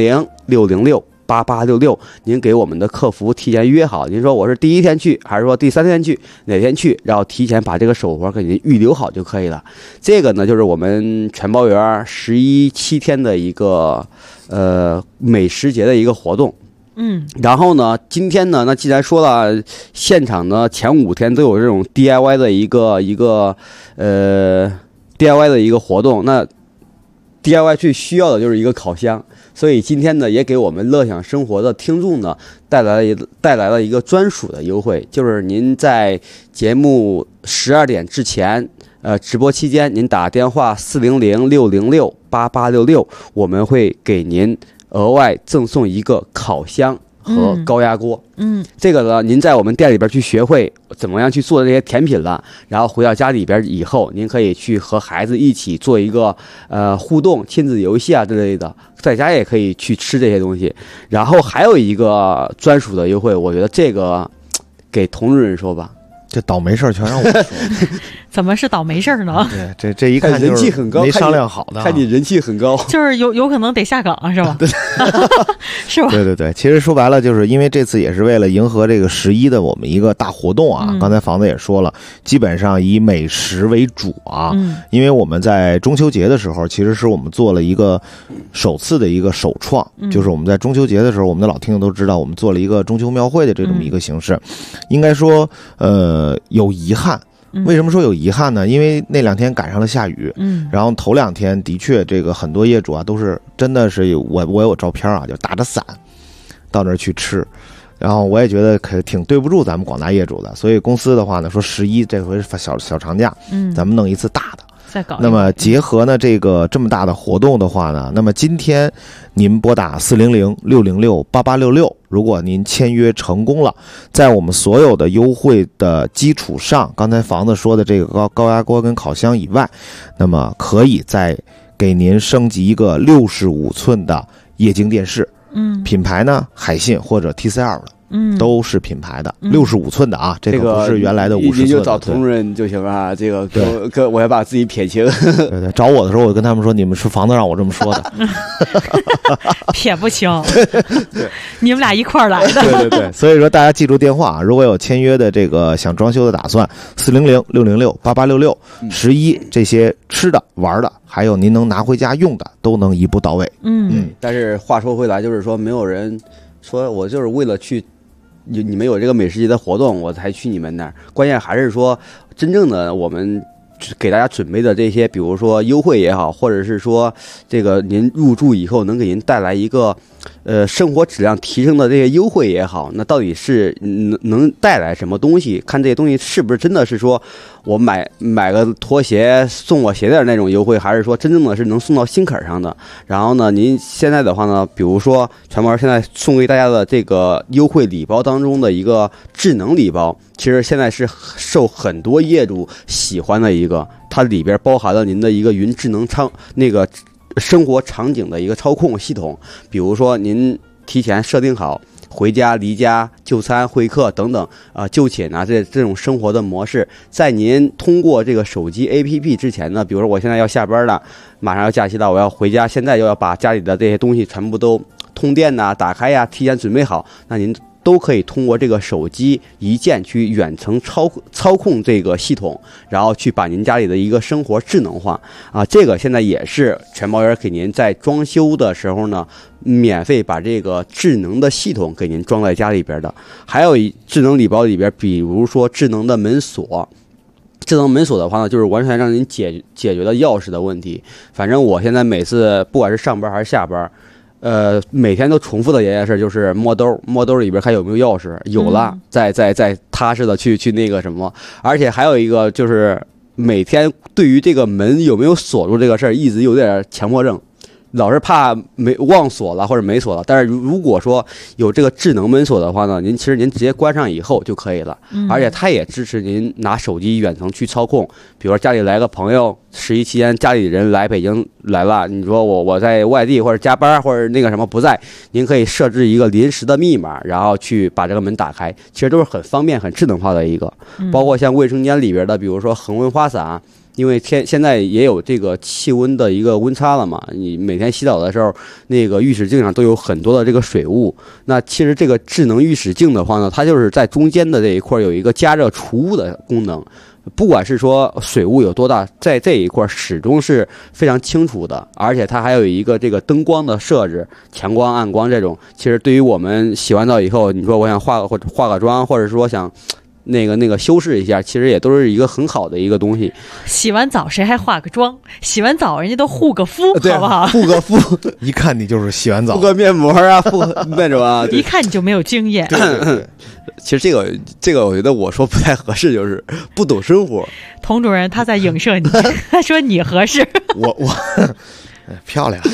400-606-8866，您给我们的客服提前约好，您说我是第1天去，还是说第3天去，哪天去，然后提前把这个手环给您预留好就可以了。这个呢，就是我们全猫园7天的一个美食节的一个活动。然后呢，今天呢，那既然说了，现场呢前5天都有这种 DIY 的一个DIY 的一个活动，那 DIY 最需要的就是一个烤箱，所以今天呢也给我们乐享生活的听众呢带来了一个专属的优惠，就是您在节目12点之前。直播期间您打电话400-606-8866，我们会给您额外赠送一个烤箱和高压锅。这个呢，您在我们店里边去学会怎么样去做这些甜品了，然后回到家里边以后，您可以去和孩子一起做一个互动亲子游戏啊之类的，在家也可以去吃这些东西。然后还有一个专属的优惠，我觉得这个给同路人说吧。 这倒霉事儿全让我说， 怎么是倒霉事儿呢？ 对，这一看人气很高， 没商量好的， 看你人气很高， 就是有可能得下岗是吧？是吧？ 对，其实说白了，就是因为这次也是为了迎合这个11的我们一个大活动啊。刚才房子也说了，基本上以美食为主啊。因为我们在中秋节的时候，其实是我们做了一个首次的一个首创，就是我们在中秋节的时候，我们的老听众都知道，我们做了一个中秋庙会的这种一个形式。应该说，有遗憾。为什么说有遗憾呢？因为那2天赶上了下雨，然后头2天的确这个很多业主啊都是真的是我有照片啊，就打着伞到那儿去吃，然后我也觉得挺对不住咱们广大业主的，所以公司的话呢说11这回小长假，咱们弄一次大的。那么结合呢这么大的活动的话呢，那么今天您拨打400-606-8866，如果您签约成功了，在我们所有的优惠的基础上，刚才房子说的这个高压锅跟烤箱以外，那么可以再给您升级一个65寸的液晶电视，品牌呢海信或者 TCL 的。都是品牌的，65寸的啊，这个不是原来的50寸的。你就找同仁就行啊，这个跟我要把自己撇清。 对，找我的时候我就跟他们说，你们是房子让我这么说的， 撇不清。你们俩一块儿来的。对，所以说大家记住电话，如果有签约的这个想装修的打算，400-606-8866，11这些吃的玩的，还有您能拿回家用的，都能一步到位。 但是话说回来，就是说没有人说我就是为了去。你们有这个美食节的活动，我才去你们那儿。关键还是说，真正的我们给大家准备的这些，比如说优惠也好，或者是说这个您入住以后能给您带来一个生活质量提升的这些优惠也好，那到底是能带来什么东西？看这些东西是不是真的是说我买个拖鞋送我鞋垫那种优惠，还是说真正的是能送到心坎上的？然后呢，您现在的话呢，比如说全毛现在送给大家的这个优惠礼包当中的一个智能礼包，其实现在是受很多业主喜欢的一个，它里边包含了您的一个云智能生活场景的一个操控系统，比如说您提前设定好回家、离家、就餐、会客等等就寝这种生活的模式，在您通过这个手机 APP 之前呢，比如说我现在要下班了，马上要假期了，我要回家，现在又要把家里的这些东西全部都通电打开呀，提前准备好，那您都可以通过这个手机一键去远程操控这个系统，然后去把您家里的一个生活智能化这个现在也是全包圆给您在装修的时候呢，免费把这个智能的系统给您装在家里边的。还有智能礼包里边，比如说智能的门锁。智能门锁的话呢，就是完全让您解决了钥匙的问题。反正我现在每次不管是上班还是下班，每天都重复的一件事就是摸兜里边看有没有钥匙，有了再踏实的去那个什么。而且还有一个就是每天对于这个门有没有锁住这个事儿，一直有点强迫症，老是怕忘锁了或者没锁了。但是如果说有这个智能门锁的话呢，其实您直接关上以后就可以了。而且它也支持您拿手机远程去操控，比如说家里来个朋友，11期间家里人来北京来了，你说我在外地或者加班或者那个什么不在，您可以设置一个临时的密码，然后去把这个门打开，其实都是很方便很智能化的一个。包括像卫生间里边的，比如说恒温花洒，因为现在也有这个气温的一个温差了嘛，你每天洗澡的时候，那个浴室镜上都有很多的这个水雾。那其实这个智能浴室镜的话呢，它就是在中间的这一块有一个加热除雾的功能，不管是说水雾有多大，在这一块始终是非常清楚的。而且它还有一个这个灯光的设置，强光、暗光这种，其实对于我们洗完澡以后，你说我想化个妆，或者说想那个修饰一下，其实也都是一个很好的一个东西。 洗完澡谁还化个妆？洗完澡人家都护个肤，好不好？ 护个肤，一看你就是洗完澡， 敷个面膜敷那种一看你就没有经验。 对其实这个我觉得我说不太合适，就是不懂生活。 童主任他在影射你，他说你合适。 我漂亮，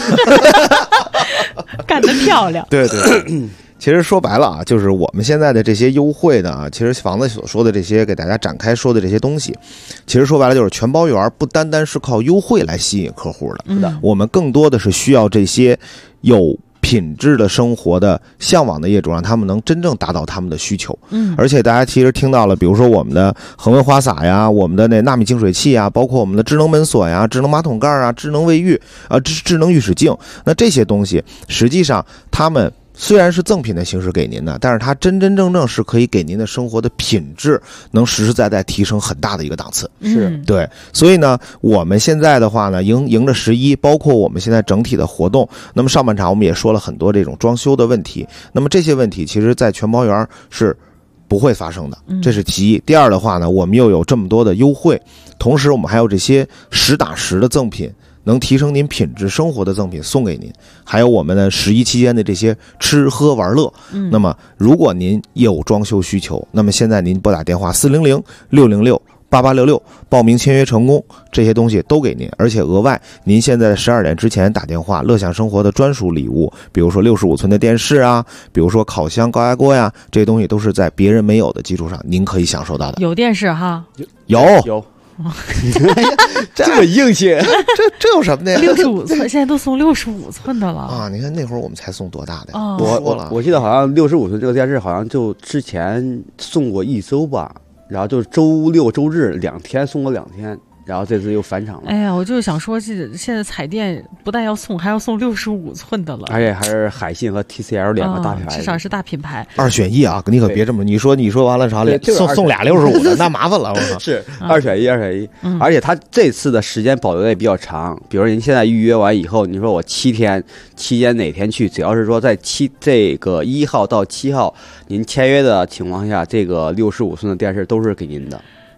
干得漂亮。 对。其实说白了啊，就是我们现在的这些优惠呢，其实房子所说的这些给大家展开说的这些东西，其实说白了就是全包圆，不单单是靠优惠来吸引客户的，我们更多的是需要这些有品质的生活的向往的业主，让他们能真正达到他们的需求。而且大家其实听到了，比如说我们的恒温花洒呀，我们的那纳米净水器呀，包括我们的智能门锁呀、智能马桶盖啊、智能卫浴智能浴室镜，那这些东西实际上他们虽然是赠品的形式给您的，但是它真真正正是可以给您的生活的品质能实实在在提升很大的一个档次。 是对，所以呢，我们现在的话呢，迎着11，包括我们现在整体的活动，那么上半场我们也说了很多这种装修的问题，那么这些问题其实在全包圆是不会发生的，这是其一。第二的话呢，我们又有这么多的优惠，同时我们还有这些实打实的赠品，能提升您品质生活的赠品送给您，还有我们的11期间的这些吃喝玩乐。那么如果您有装修需求，那么现在您拨打电话400-606-8866报名签约成功，这些东西都给您。而且额外您现在12点之前打电话，乐享生活的专属礼物，比如说65寸的电视啊，比如说烤箱、高压锅呀，这些东西都是在别人没有的基础上您可以享受到的。 有电视哈？ 有这么硬气， 这有什么的呀 ？65寸，现在都送65寸的了啊！你看那会儿我们才送多大的？ 我记得好像65寸这个电视好像就之前送过1周吧，然后就周六周日2天送过2天。然后这次又返场了。 哎呀，我就是想说，现在彩电不但要送，还要送65寸的了， 而且还是海信和 TCL 2个大品牌， 至少是大品牌 ，2选1啊！你可别这么，你说完了啥送俩65的，那麻烦了。 是2选1，而且它这次的时间保留的也比较长，比如您现在预约完以后，你说我7天期间哪天去，只要是说在这个1号到7号您签约的情况下，这个65寸的电视都是给您的。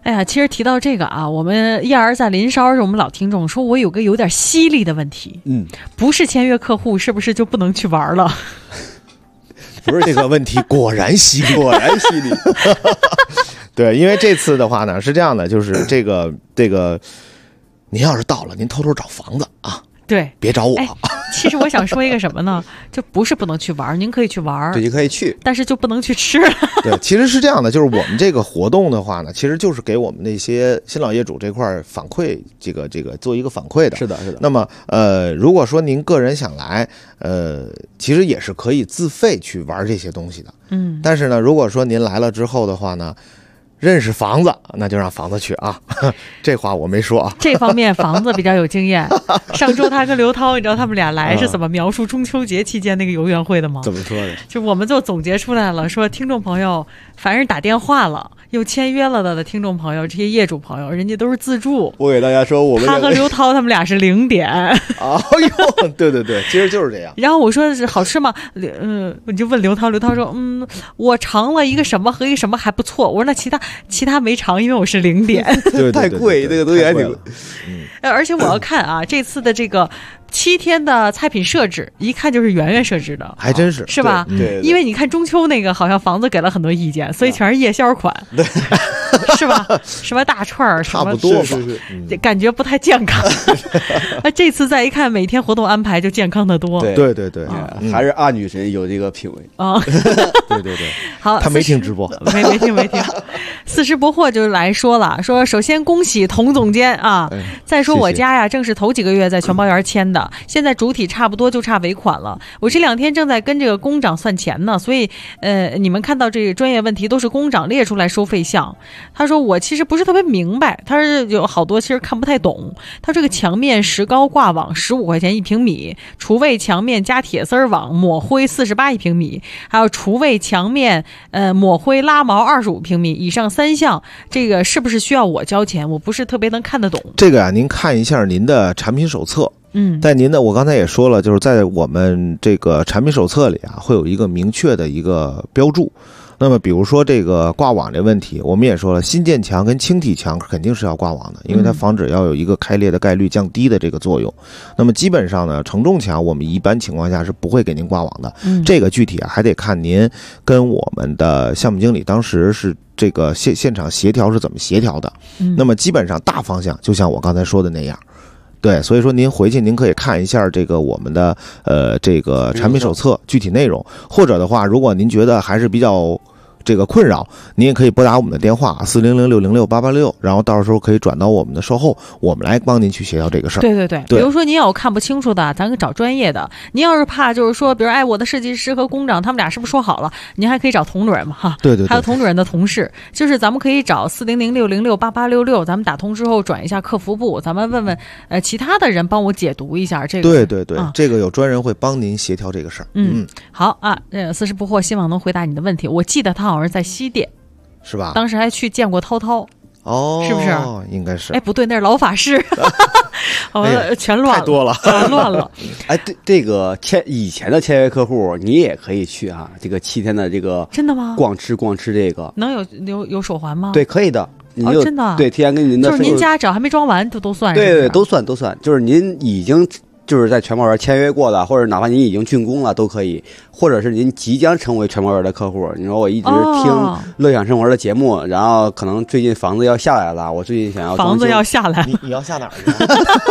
哎呀，其实提到这个啊，我们燕儿在林梢是我们老听众，说我有个有点犀利的问题，不是签约客户是不是就不能去玩了？ 不是这个问题，果然犀利，果然犀利。对，因为这次的话呢是这样的，就是这个，您要是到了，您偷偷找房子啊。 对， 别找我。 其实我想说一个什么呢？就不是不能去玩，您可以去玩， 对，您可以去， 但是就不能去吃。 对，其实是这样的，就是我们这个活动的话呢，其实就是给我们那些新老业主这块反馈，这个做一个反馈的。 是的，是的。 那么如果说您个人想来，其实也是可以自费去玩这些东西的。但是呢，如果说您来了之后的话呢，认识房子，那就让房子去啊。这话我没说啊。 这方面房子比较有经验。上周他跟刘涛，你知道他们俩来是怎么描述中秋节期间那个游园会的吗？ 怎么说的？ 就我们就总结出来了，说听众朋友，凡是打电话了又签约了的听众朋友，这些业主朋友，人家都是自助。 我给大家说，他和刘涛他们俩是0点。 哎呦，对对对，其实就是这样。 然后我说是好吃吗？我就问刘涛，刘涛说我尝了一个什么和一个什么还不错。我说那其他没尝，因为我是0点。 对， 太贵，这个东西还挺贵。 而且我要看啊，这次的这个7天的菜品设置，一看就是圆圆设置的， 还真是， 是吧？ 对， 因为你看中秋那个，好像房子给了很多意见，所以全是夜宵款， 对， 是吧？什么大串儿， 差不多， 感觉不太健康。那这次再一看，每天活动安排就健康的多。 对对对， 还是阿女神有这个品味啊。 对对对， 好， 他没听直播， 没听。四十不惑就来说了，说首先恭喜童总监啊，再说我家呀，正是头几个月在全包园签的，现在主体差不多就差尾款了。我这2天正在跟这个工长算钱呢，所以你们看到这个专业问题都是工长列出来收费项。他说我其实不是特别明白，他说有好多其实看不太懂。他这个墙面石膏挂网15块钱1平米，厨卫墙面加铁丝网抹灰481平米，还有厨卫墙面抹灰拉毛25平米以上3项，这个是不是需要我交钱？我不是特别能看得懂。 这个啊，您看一下您的产品手册。在您的，我刚才也说了，就是在我们这个产品手册里啊，会有一个明确的一个标注。那么比如说这个挂网这问题，我们也说了，新建墙跟轻体墙肯定是要挂网的，因为它防止要有一个开裂的概率降低的这个作用。那么基本上呢，承重墙我们一般情况下是不会给您挂网的。这个具体啊还得看您跟我们的项目经理当时是这个现场协调是怎么协调的。那么基本上大方向就像我刚才说的那样。对，所以说您回去您可以看一下这个我们的这个产品手册具体内容，或者的话，如果您觉得还是比较这个困扰，您也可以拨打我们的电话400606886，然后到时候可以转到我们的售后，我们来帮您去协调这个事儿。 对对对，比如说您要有看不清楚的，咱可以找专业的。您要是怕就是说，比如我的设计师和工长他们俩是不是说好了，您还可以找同主任嘛哈。 对对对， 还有同主任的同事，就是咱们可以找400606886，咱们打通之后转一下客服部，咱们问问其他的人帮我解读一下这个。 对对对，这个有专人会帮您协调这个事儿。 好啊，四十不惑，希望能回答你的问题。我记得他好像是在西店， 是吧？ 当时还去见过涛涛，是不是？ 应该是。 哎，不对，那是老法师，全乱了， 太多了， 乱了。 哎，这个以前的签约客户，你也可以去啊。这个7天的这个真的吗？ 逛吃这个能有手环吗？ 对，可以的。 真的。 对，提前跟您的就是您家只要还没装完都算。 对对，都算。就是您已经就是在全包园签约过的，或者哪怕您已经竣工了都可以，或者是您即将成为全包园的客户。你说我一直听乐享生活的节目，然后可能最近房子要下来了，我最近想要房子要下来， 你要下哪儿去？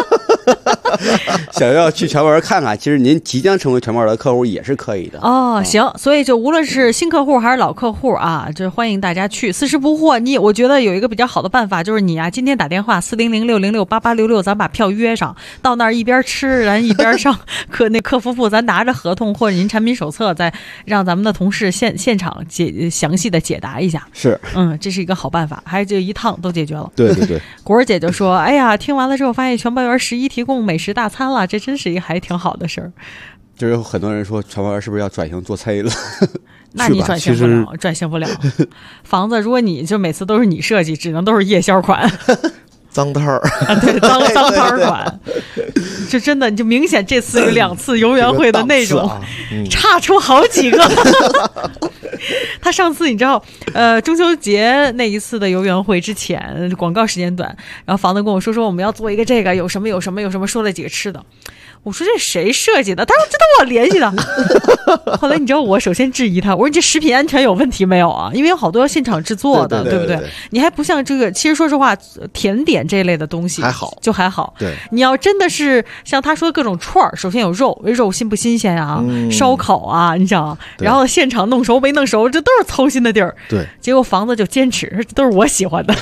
想要去全包园看看，其实您即将成为全包园的客户也是可以的。 行，所以就无论是新客户还是老客户啊，就欢迎大家去四十不惑。我觉得有一个比较好的办法，就是你啊，今天打电话400606886，咱把票约上，到那儿一边吃，咱一边上客服部，咱拿着合同或者您产品手册，再让咱们的同事现场详细的解答一下。 是， 这是一个好办法，还这一趟都解决了。 对对对， 果儿姐就说：“哎呀，听完了之后发现全包园11提供美食大餐了，这真是一个还挺好的事儿。” 就是有很多人说全包园是不是要转型做餐饮了？ 那你转型不了。房子如果你就每次都是你设计，只能都是夜宵款。 脏摊儿， 对，脏摊儿款。 就真的，你就明显这次有2次游园会的那种，差出好几个。他上次你知道，中秋节那一次的游园会之前，广告时间短，然后房子跟我说我们要做一个这个，有什么，说了几个吃的。我说这谁设计的？他说这都我联系的。后来你知道我首先质疑他，我说你这食品安全有问题没有啊？因为有好多要现场制作的，对不对？你还不像这个，其实说实话，甜点这类的东西还好，就还好。对，你要真的是像他说各种串儿，首先有肉新不新鲜啊，烧烤啊，你想，然后现场弄熟没弄熟，这都是操心的地儿。对，结果房子就坚持，这都是我喜欢的。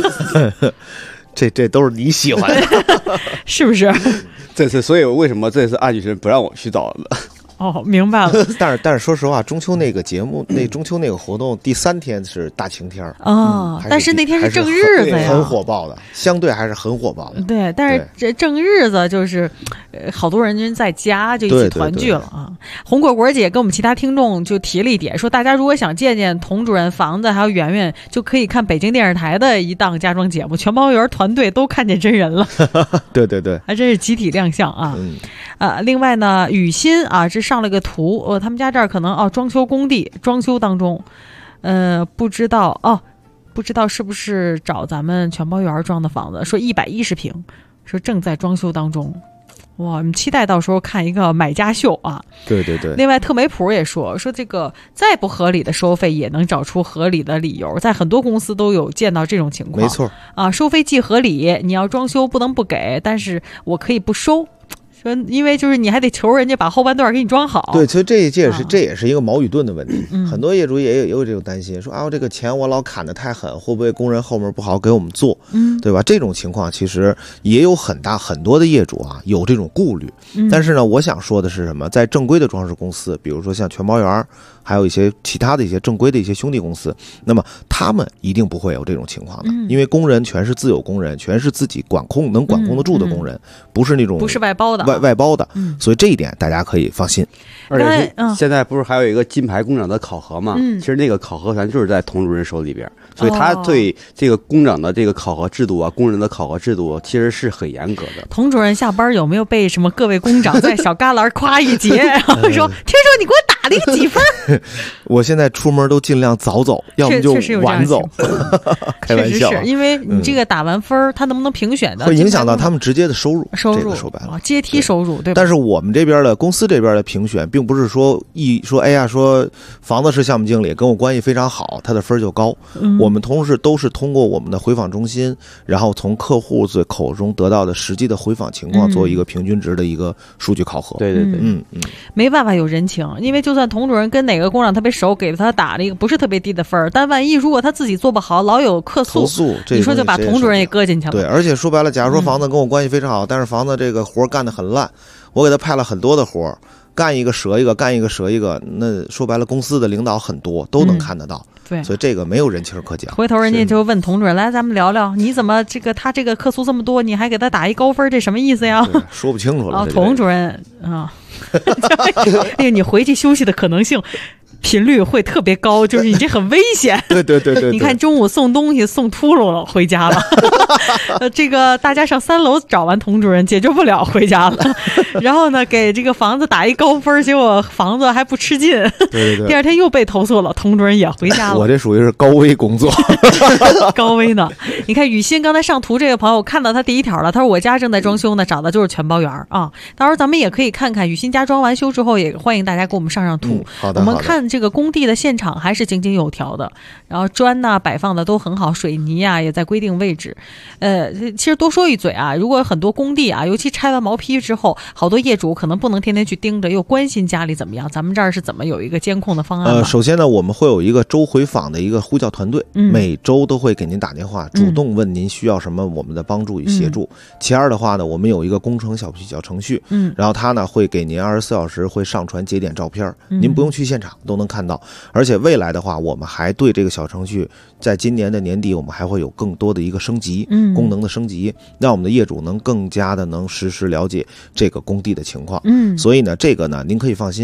这都是你喜欢的， 是不是？ 这次，所以为什么这次安女士不让我去找了？ 哦，明白了。 但是说实话，中秋那个节目，中秋那个活动第3天是大晴天啊，但是那天是正日子呀， 很火爆的，相对还是很火爆的。 对，但是这正日子就是，好多人在家就一起团聚了啊。红果果姐跟我们其他听众就提了一点，说大家如果想见见童主任、房子还有圆圆，就可以看北京电视台的一档家装节目，全包圆团队都看见真人了。 对， 还真是集体亮相啊。另外呢，雨欣啊，这上了个图，他们家这儿可能装修工地装修当中，不知道是不是找咱们全包园装的房子，说110平，说正在装修当中。哇，我们期待到时候看一个买家秀啊！ 对。 另外，特梅普也说这个再不合理的收费也能找出合理的理由，在很多公司都有见到这种情况。 没错啊，收费既合理，你要装修不能不给，但是我可以不收。因为就是你还得求人家把后半段给你装好。 对，其实这也是一个矛与盾的问题。很多业主也有这种担心，说啊，这个钱我老砍得太狠，会不会工人后面不好给我们做？对吧？这种情况其实也有很多的业主啊有这种顾虑。但是呢，我想说的是什么？在正规的装饰公司，比如说像全包园，还有一些其他的一些正规的一些兄弟公司，那么他们一定不会有这种情况的，因为工人全是自有工人，全是自己能管控得住的工人，不是那种不是外包的。 外包的，所以这一点大家可以放心。 而且现在不是还有一个金牌工长的考核吗？其实那个考核权就是在童主任手里边，所以他对这个工长的这个考核制度啊，工人的考核制度其实是很严格的。 童主任下班有没有被什么各位工长在小旮旯夸一节，然后说听说你给我打了一个几分？ 我现在出门都尽量早走，要么就晚走。开玩笑， 是因为你这个打完分，他能不能评选的， 会影响到他们直接的收入。这个说白了， 阶梯收入，对吧？ 但是我们这边的公司这边的评选，并不是说哎呀，说房子是项目经理跟我关系非常好，他的分就高。我们同时都是通过我们的回访中心，然后从客户口中得到的实际的回访情况，做一个平均值的一个数据考核。 对， 没办法有人情，因为就算童主任跟哪个工长特别熟，给他打了一个不是特别低的分，但万一如果他自己做不好，老有客诉，你说就把童主任也搁进去了。 对，而且说白了，假如说房子跟我关系非常好，但是房子这个活干得很烂，我给他派了很多的活，干一个折一个，干一个折一个，那说白了，公司的领导很多都能看得到。 对， 所以这个没有人情可讲。 回头人家就问童主任，来，咱们聊聊，你怎么他这个客诉这么多，你还给他打一高分，这什么意思呀？ 说不清楚了。 童主任啊，哎呀，你回去休息的可能性频率会特别高，就是你这很危险。 对， 你看中午送东西送秃噜了，回家了。这个大家上3楼找完童主任解决不了，回家了。然后呢，给这个房子打一高分，结果房子还不吃劲。 对， 第2天又被投诉了，童主任也回家了。 我这属于是高危工作。 高危呢？你看雨欣刚才上图这个朋友，我看到他第1条了，他说我家正在装修呢，找的就是全包园啊。到时候咱们也可以看看雨欣家装完修之后，也欢迎大家给我们上图。 好的， 我们看这个工地的现场还是井井有条的，然后砖呐摆放的都很好，水泥啊也在规定位置。其实多说一嘴啊，如果很多工地啊，尤其拆完毛坯之后，好多业主可能不能天天去盯着，又关心家里怎么样。咱们这儿是怎么有一个监控的方案？ 首先呢，我们会有一个周回访的一个呼叫团队，每周都会给您打电话，主动问您需要什么我们的帮助与协助。其2的话呢，我们有一个工程小程序，然后它呢会给您24小时会上传节点照片，您不用去现场都能看到。而且未来的话，我们还对这个小程序在今年的年底，我们还会有更多的一个升级，功能的升级，让我们的业主能更加的能实时了解这个工地的情况。所以呢，这个呢您可以放心。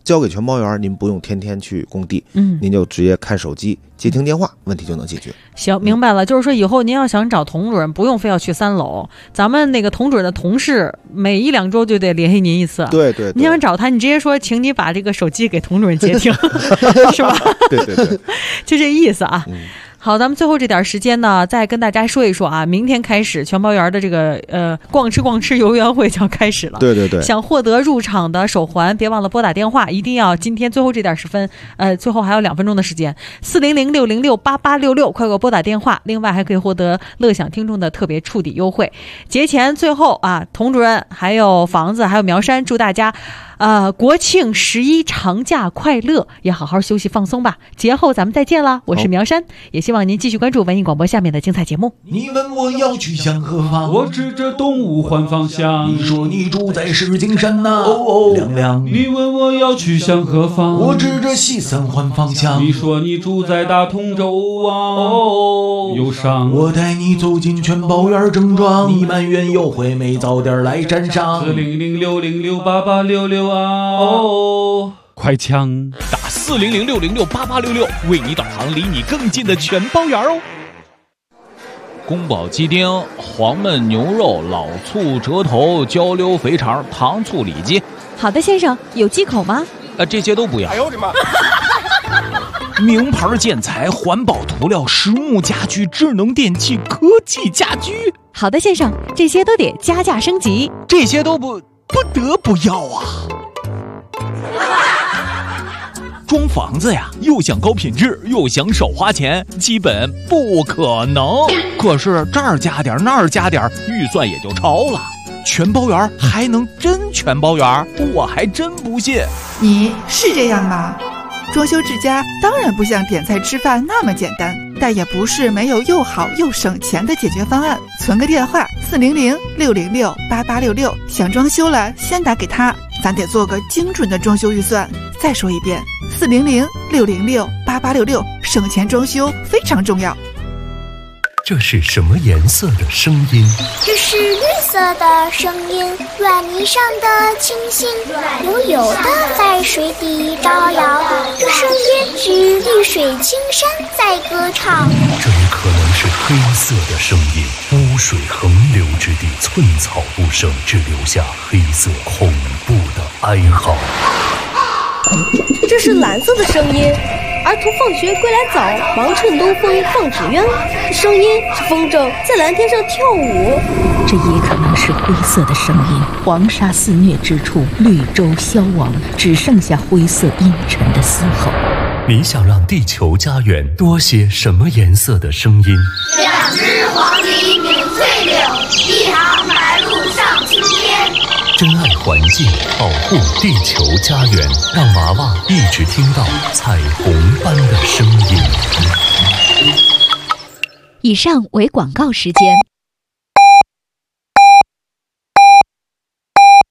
交给全包员，您不用天天去工地，您就直接看手机接听电话，问题就能解决。 行，明白了，就是说以后您要想找童主任，不用非要去3楼，咱们那个童主任的同事每1-2周就得联系您一次。 对对， 你想找他，你直接说，请你把这个手机给童主任接听，是吧？ 对对对， 就这意思啊。好，咱们最后这点时间呢，再跟大家说一说啊，明天开始全包园的这个逛吃游园会就要开始了。 对对对， 想获得入场的手环，别忘了拨打电话，一定要今天最后这点时分，最后还有2分钟的时间，400-606-8866，快给我拨打电话。另外还可以获得乐享听众的特别触底优惠。节前最后啊，童主任还有房子还有苗山，祝大家国庆11长假快乐，也好好休息放松吧。节后咱们再见了，我是苗山，也希望您继续关注文艺广播下面的精彩节目。 你问我要去向何方， 我指着东吴换方向。 你说你住在石景山呐，亮亮。 你问我要去向何方， 我指着西三换方向。 你说你住在大同州啊，忧伤。 我带你走进全包园正装，你埋怨优惠没早点来沾上。 400-606-8866啊，快枪打400-606-8866，为你导航离你更近的全包园哦。宫保鸡丁、黄焖牛肉、老醋折头、焦溜肥肠、糖醋里脊。 好的，先生，有忌口吗？ 这些都不要。 哎呦我的妈！ 名牌建材、环保涂料、实木家具、智能电器、科技家居。 好的，先生，这些都得加价升级。 这些都不得不要啊！装房子呀，又想高品质，又想少花钱，基本不可能。可是这儿加点，那儿加点，预算也就超了。全包园还能真全包园？我还真不信。 你是这样吗？装修之家当然不像点菜吃饭那么简单，但也不是没有又好又省钱的解决方案。存个电话400-606-8866，想装修了先打给他，咱得做个精准的装修预算。再说一遍，400-606-8866，省钱装修非常重要。 这是什么颜色的声音？ 这是绿色的声音，软泥上的星星，悠悠的在水底招摇。这声音是绿水青山在歌唱。 这也可能是黑色的声音，污水横流之地，寸草不生，只留下黑色恐怖的哀嚎。 这是蓝色的声音，儿童放学归来早，忙趁东风放纸鸢。这声音是风筝在蓝天上跳舞。 这也可能是灰色的声音，黄沙肆虐之处，绿洲消亡，只剩下灰色阴沉的嘶吼。 你想让地球家园多些什么颜色的声音 ？2只黄鹂鸣翠柳，1行白鹭上青天。 珍爱环境，保护地球家园，让娃娃一直听到彩虹般的声音。 以上为广告时间。